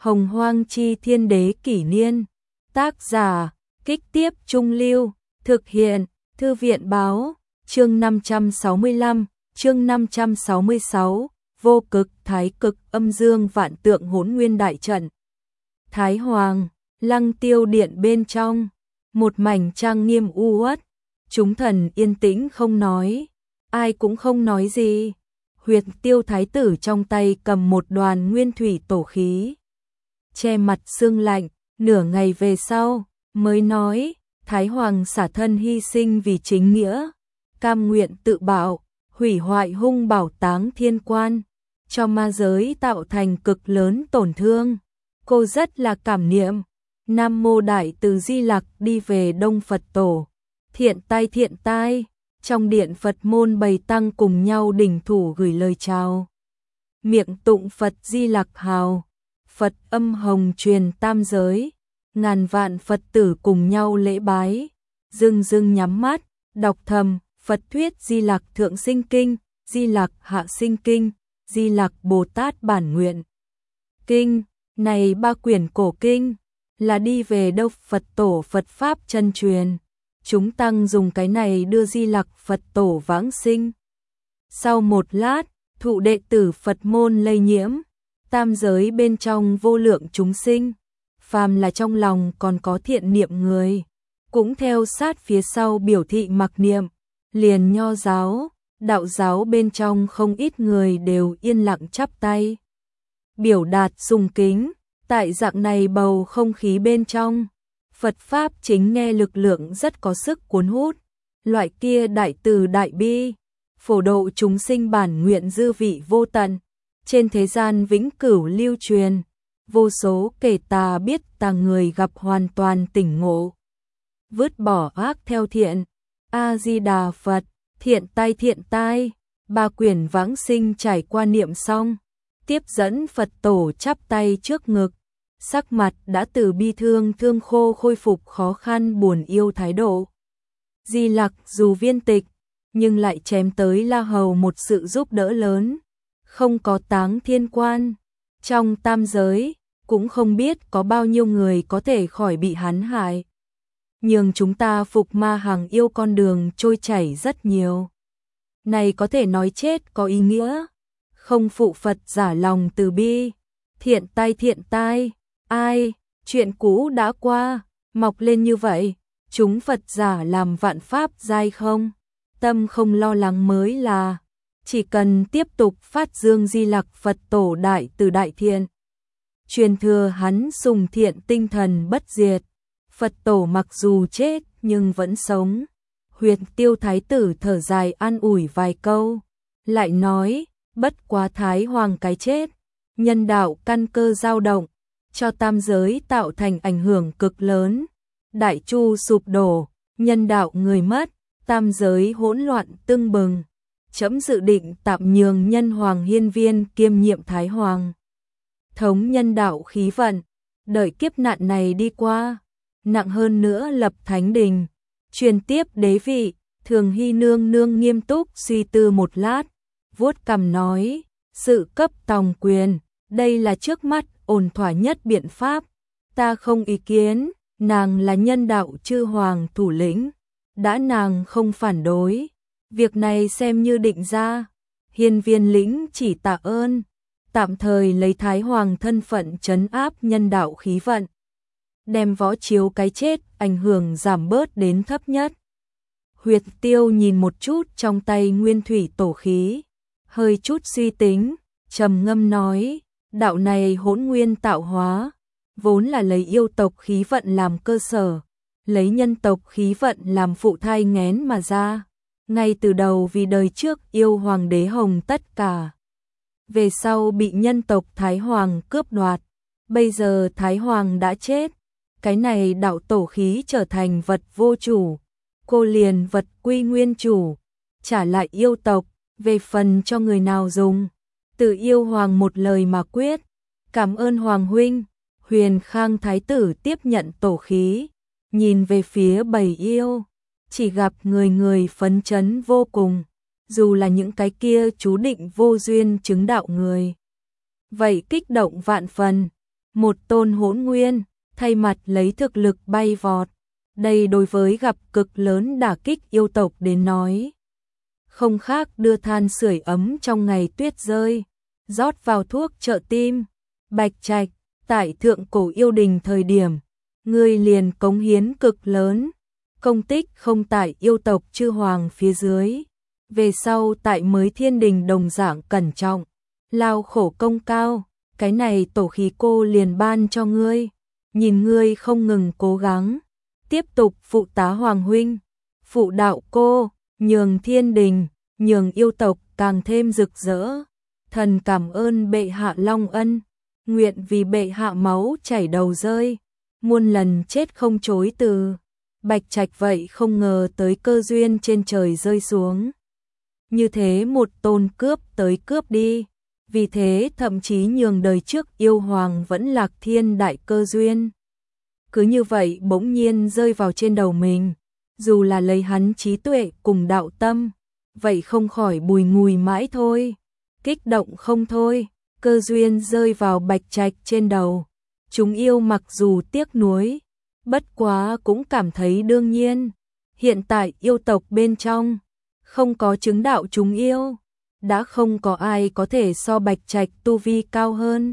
Hồng Hoang Chi Thiên Đế Kỷ Niên. Tác giả, Kích Tiếp Trung Lưu. Thực hiện, Thư viện Báo. Chương 565, chương 566, vô cực thái cực âm dương vạn tượng hỗn nguyên đại trận. Thái Hoàng, Lăng Tiêu Điện bên trong, một mảnh trang nghiêm u uất, chúng thần yên tĩnh không nói, ai cũng không nói gì. Huyệt Tiêu Thái tử trong tay cầm một đoàn nguyên thủy tổ khí, che mặt sương lạnh, nửa ngày về sau mới nói, Thái Hoàng xả thân hy sinh vì chính nghĩa, cam nguyện tự bạo, hủy hoại hung bảo táng thiên quan, cho ma giới tạo thành cực lớn tổn thương. Cô rất là cảm niệm. Nam Mô Đại Từ Di Lặc đi về Đông Phật Tổ. Thiện tai, trong điện Phật môn bày tăng cùng nhau đỉnh thủ gửi lời chào. Miệng tụng Phật Di Lặc hào, Phật âm hồng truyền tam giới, ngàn vạn Phật tử cùng nhau lễ bái, dưng nhắm mắt, đọc thầm Phật thuyết Di Lặc Thượng Sinh Kinh, Di Lặc Hạ Sinh Kinh, Di Lặc Bồ Tát Bản Nguyện Kinh. Này ba quyển cổ kinh là đi về đâu Phật Tổ Phật Pháp chân truyền. Chúng tăng dùng cái này đưa Di Lặc Phật Tổ vãng sinh. Sau một lát, thụ đệ tử Phật môn lây nhiễm, tam giới bên trong vô lượng chúng sinh, phàm là trong lòng còn có thiện niệm người, cũng theo sát phía sau biểu thị mặc niệm. Liền Nho giáo, Đạo giáo bên trong không ít người đều yên lặng chắp tay, biểu đạt sùng kính. Tại dạng này bầu không khí bên trong, Phật Pháp chính nghe lực lượng rất có sức cuốn hút, loại kia đại từ đại bi, phổ độ chúng sinh bản nguyện dư vị vô tận, trên thế gian vĩnh cửu lưu truyền, vô số kể tà biết tà người gặp hoàn toàn tỉnh ngộ, vứt bỏ ác theo thiện. A Di Đà Phật. Thiện tai, ba quyển vãng sinh trải qua niệm xong, tiếp dẫn Phật Tổ chắp tay trước ngực, sắc mặt đã từ bi thương khô khôi phục khó khăn buồn yêu thái độ. Di Lặc dù viên tịch, nhưng lại chém tới La Hầu một sự giúp đỡ lớn, không có táng thiên quan. Trong tam giới, cũng không biết có bao nhiêu người có thể khỏi bị hắn hại. Nhưng chúng ta phục ma hàng yêu con đường trôi chảy rất nhiều. Này có thể nói chết có ý nghĩa, không phụ Phật giả lòng từ bi. Thiện tai, ai, chuyện cũ đã qua, mọc lên như vậy, chúng Phật giả làm vạn pháp giai không, tâm không lo lắng mới là, chỉ cần tiếp tục phát dương Di Lặc Phật Tổ đại từ đại thiện, truyền thừa hắn sùng thiện tinh thần bất diệt. Phật Tổ mặc dù chết nhưng vẫn sống. Huyệt Tiêu Thái tử thở dài an ủi vài câu, lại nói, bất quá Thái Hoàng cái chết, nhân đạo căn cơ dao động, cho tam giới tạo thành ảnh hưởng cực lớn. Đại chu sụp đổ, nhân đạo người mất, tam giới hỗn loạn tưng bừng. Trẫm dự định tạm nhường nhân hoàng hiên viên kiêm nhiệm Thái Hoàng, thống nhân đạo khí vận, đợi kiếp nạn này đi qua, nặng hơn nữa lập thánh đình, truyền tiếp đế vị. Thường Hy nương nương nghiêm túc suy tư một lát, vuốt cằm nói, sự cấp tòng quyền, đây là trước mắt ổn thỏa nhất biện pháp, ta không ý kiến. Nàng là nhân đạo chư hoàng thủ lĩnh, đã nàng không phản đối, việc này xem như định ra. Hiên viên lĩnh chỉ tạ ơn, tạm thời lấy Thái Hoàng thân phận trấn áp nhân đạo khí vận, đem võ chiếu cái chết ảnh hưởng giảm bớt đến thấp nhất. Huyệt Tiêu nhìn một chút trong tay nguyên thủy tổ khí, hơi chút suy tính, trầm ngâm nói, đạo này hỗn nguyên tạo hóa, vốn là lấy yêu tộc khí vận làm cơ sở, lấy nhân tộc khí vận làm phụ thai nghén mà ra, ngay từ đầu vì đời trước yêu hoàng đế hồng tất cả, về sau bị nhân tộc Thái Hoàng cướp đoạt, bây giờ Thái Hoàng đã chết, cái này đạo tổ khí trở thành vật vô chủ, cô liền vật quy nguyên chủ, trả lại yêu tộc, về phần cho người nào dùng, từ yêu hoàng một lời mà quyết. Cảm ơn hoàng huynh. Huyền Khang Thái tử tiếp nhận tổ khí, nhìn về phía bầy yêu, chỉ gặp người người phấn chấn vô cùng, dù là những cái kia chú định vô duyên chứng đạo người. Vậy kích động vạn phần, một tôn hỗn nguyên, thay mặt lấy thực lực bay vọt. Đây đối với gặp cực lớn đả kích yêu tộc đến nói. Không khác đưa than sưởi ấm trong ngày tuyết rơi, rót vào thuốc trợ tim. Bạch Trạch, tại thượng cổ yêu đình thời điểm, ngươi liền cống hiến cực lớn, công tích không tại yêu tộc chư hoàng phía dưới. Về sau tại mới thiên đình đồng dạng cẩn trọng, lao khổ công cao, cái này tổ khí cô liền ban cho ngươi. Nhìn ngươi không ngừng cố gắng, tiếp tục phụ tá hoàng huynh, phụ đạo cô, nhường thiên đình, nhường yêu tộc càng thêm rực rỡ. Thần cảm ơn bệ hạ long ân, nguyện vì bệ hạ máu chảy đầu rơi, muôn lần chết không chối từ. Bạch Trạch vậy không ngờ tới cơ duyên trên trời rơi xuống. Như thế một tôn cướp tới cướp đi, vì thế thậm chí nhường đời trước yêu hoàng vẫn lạc thiên đại cơ duyên. Cứ như vậy bỗng nhiên rơi vào trên đầu mình, dù là lấy hắn trí tuệ cùng đạo tâm, vậy không khỏi bùi ngùi mãi thôi, kích động không thôi. Cơ duyên rơi vào Bạch Trạch trên đầu, chúng yêu mặc dù tiếc nuối, bất quá cũng cảm thấy đương nhiên. Hiện tại yêu tộc bên trong không có chứng đạo chúng yêu, đã không có ai có thể so Bạch Trạch tu vi cao hơn,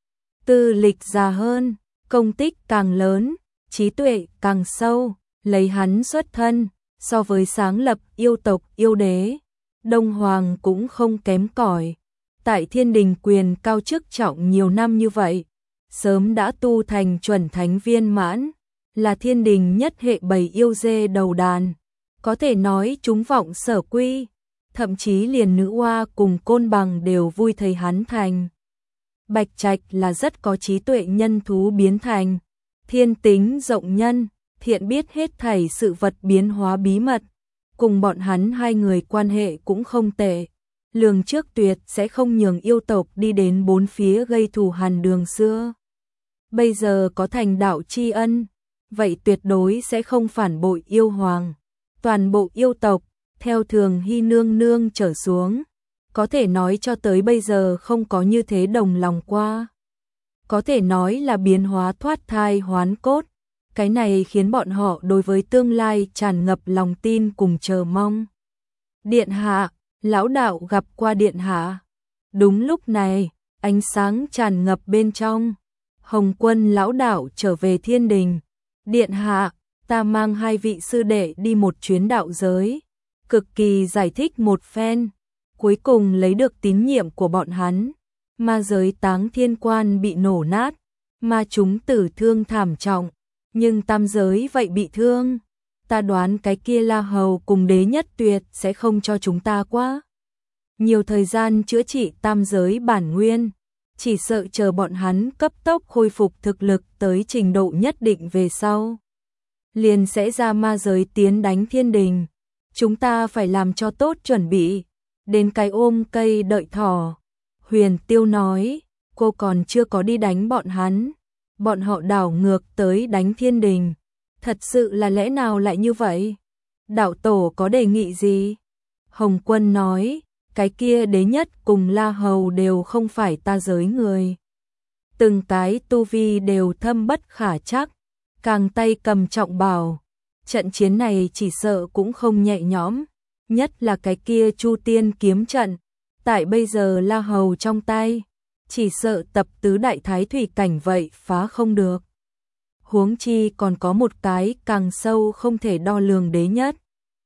tư lịch già hơn, công tích càng lớn, trí tuệ càng sâu. Lấy hắn xuất thân, so với sáng lập yêu tộc yêu đế, Đông Hoàng cũng không kém cỏi. Tại thiên đình quyền cao chức trọng nhiều năm như vậy, sớm đã tu thành chuẩn thánh viên mãn, là thiên đình nhất hệ bầy yêu dê đầu đàn, có thể nói chúng vọng sở quy, thậm chí liền nữ oa cùng côn bằng đều vui thấy hắn thành. Bạch Trạch là rất có trí tuệ nhân thú biến thành, thiên tính rộng nhân, thiện biết hết thảy sự vật biến hóa bí mật, cùng bọn hắn hai người quan hệ cũng không tệ. Lường trước tuyệt sẽ không nhường yêu tộc đi đến bốn phía gây thù hằn đường xưa. Bây giờ có thành đạo tri ân, vậy tuyệt đối sẽ không phản bội yêu hoàng. Toàn bộ yêu tộc, theo Thường Hy nương nương trở xuống, có thể nói cho tới bây giờ không có như thế đồng lòng qua. Có thể nói là biến hóa thoát thai hoán cốt, cái này khiến bọn họ đối với tương lai tràn ngập lòng tin cùng chờ mong. Điện hạ, lão đạo gặp qua điện hạ. Đúng lúc này, ánh sáng tràn ngập bên trong. Hồng Quân lão đạo trở về thiên đình. Điện hạ, ta mang hai vị sư đệ đi một chuyến đạo giới, cực kỳ giải thích một phen, cuối cùng lấy được tín nhiệm của bọn hắn. Ma giới Táng Thiên Quan bị nổ nát, ma chúng tử thương thảm trọng, nhưng tam giới vậy bị thương. Ta đoán cái kia La Hầu cùng Đế Nhất Tuyệt sẽ không cho chúng ta quá nhiều thời gian chữa trị tam giới bản nguyên, chỉ sợ chờ bọn hắn cấp tốc khôi phục thực lực tới trình độ nhất định về sau, liền sẽ ra ma giới tiến đánh thiên đình. Chúng ta phải làm cho tốt chuẩn bị, đến cái ôm cây đợi thỏ. Huyền Tiêu nói, cô còn chưa có đi đánh bọn hắn, bọn họ đảo ngược tới đánh thiên đình. Thật sự là lẽ nào lại như vậy? Đạo tổ có đề nghị gì? Hồng Quân nói, cái kia Đế Nhất cùng La Hầu đều không phải ta giới người. Từng cái tu vi đều thâm bất khả trắc, càng tay cầm trọng bảo. Trận chiến này chỉ sợ cũng không nhẹ nhõm, nhất là cái kia Chu Tiên kiếm trận. Tại bây giờ La Hầu trong tay, chỉ sợ tập tứ đại thái thủy cảnh vậy phá không được. Huống chi còn có một cái càng sâu không thể đo lường Đế Nhất.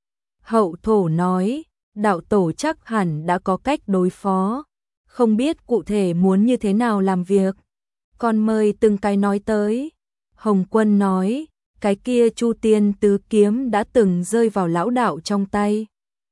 Hậu thổ nói, đạo tổ chắc hẳn đã có cách đối phó, không biết cụ thể muốn như thế nào làm việc. Còn mời từng cái nói tới. Hồng Quân nói, cái kia Chu Tiên tứ kiếm đã từng rơi vào lão đạo trong tay.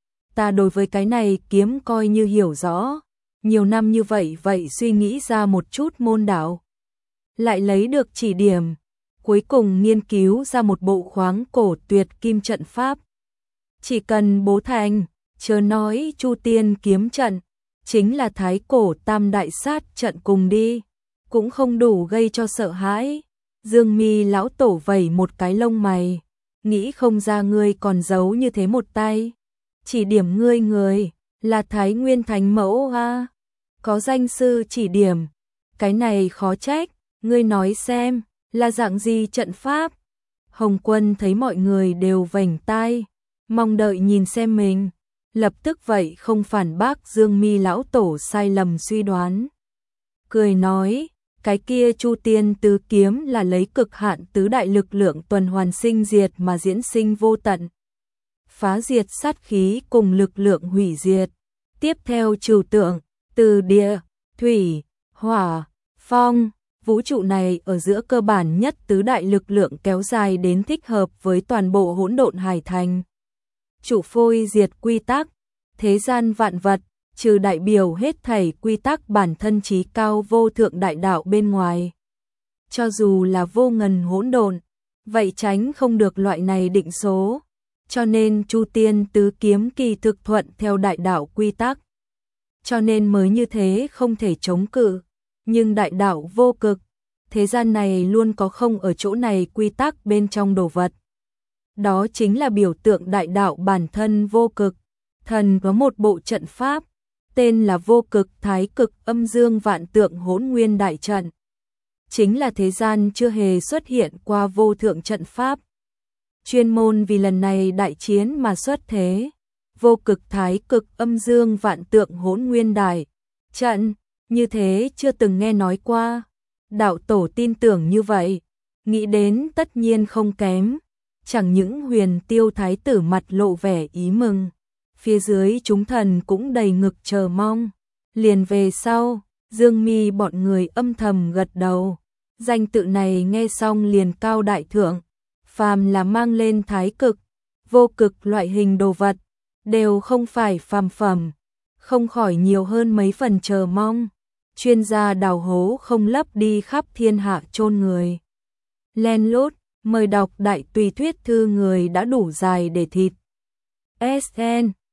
Ta đối với cái này kiếm coi như hiểu rõ, nhiều năm như vậy suy nghĩ ra một chút môn đạo. Lại lấy được chỉ điểm, cuối cùng nghiên cứu ra một bộ khoáng cổ tuyệt kim trận pháp. Chỉ cần bố thành, chớ nói Chu Tiên kiếm trận, chính là thái cổ tam đại sát trận cùng đi, cũng không đủ gây cho sợ hãi. Dương Mi lão tổ vẩy một cái lông mày, nghĩ không ra ngươi còn giấu như thế một tay. Chỉ điểm ngươi người, là Thái Nguyên Thánh Mẫu ha. Có danh sư chỉ điểm, cái này khó trách, Ngươi nói xem, là dạng gì trận pháp? Hồng Quân thấy mọi người đều vành tai, mong đợi nhìn xem mình, lập tức vậy không phản bác Dương Mi lão tổ sai lầm suy đoán. Cười nói, cái kia Chu Tiên tứ kiếm là lấy cực hạn tứ đại lực lượng tuần hoàn sinh diệt mà diễn sinh vô tận. Phá diệt sát khí cùng lực lượng hủy diệt. Tiếp theo trừu tượng, từ địa, thủy, hỏa, phong, vũ trụ này ở giữa cơ bản nhất tứ đại lực lượng kéo dài đến thích hợp với toàn bộ hỗn độn hải thành. Chủ phôi diệt quy tắc, thế gian vạn vật, trừ đại biểu hết thảy quy tắc bản thân trí cao vô thượng đại đạo bên ngoài. Cho dù là vô ngần hỗn độn, vậy tránh không được loại này định số, cho nên Chu Tiên tứ kiếm kỳ thực thuận theo đại đạo quy tắc. Cho nên mới như thế không thể chống cự, nhưng đại đạo vô cực, thế gian này luôn có không ở chỗ này quy tắc bên trong đồ vật. Đó chính là biểu tượng đại đạo bản thân vô cực. Thần có một bộ trận pháp, tên là Vô Cực Thái Cực Âm Dương Vạn Tượng Hỗn Nguyên Đại Trận. Chính là thế gian chưa hề xuất hiện qua vô thượng trận pháp. Chuyên môn vì lần này đại chiến mà xuất thế. Vô Cực Thái Cực Âm Dương Vạn Tượng Hỗn Nguyên Đại Trận, như thế chưa từng nghe nói qua. Đạo tổ tin tưởng như vậy, nghĩ đến tất nhiên không kém. Chẳng những Huyền Tiêu Thái tử mặt lộ vẻ ý mừng, phía dưới chúng thần cũng đầy ngực chờ mong. Liền về sau, Dương Mi bọn người âm thầm gật đầu. Danh tự này nghe xong liền cao đại thượng, phàm là mang lên thái cực, vô cực loại hình đồ vật, đều không phải phàm phẩm, không khỏi nhiều hơn mấy phần chờ mong. Chuyên gia đào hố không lấp đi khắp thiên hạ chôn người. Len lút, mời đọc đại tùy thuyết thư người đã đủ dài để thịt. SN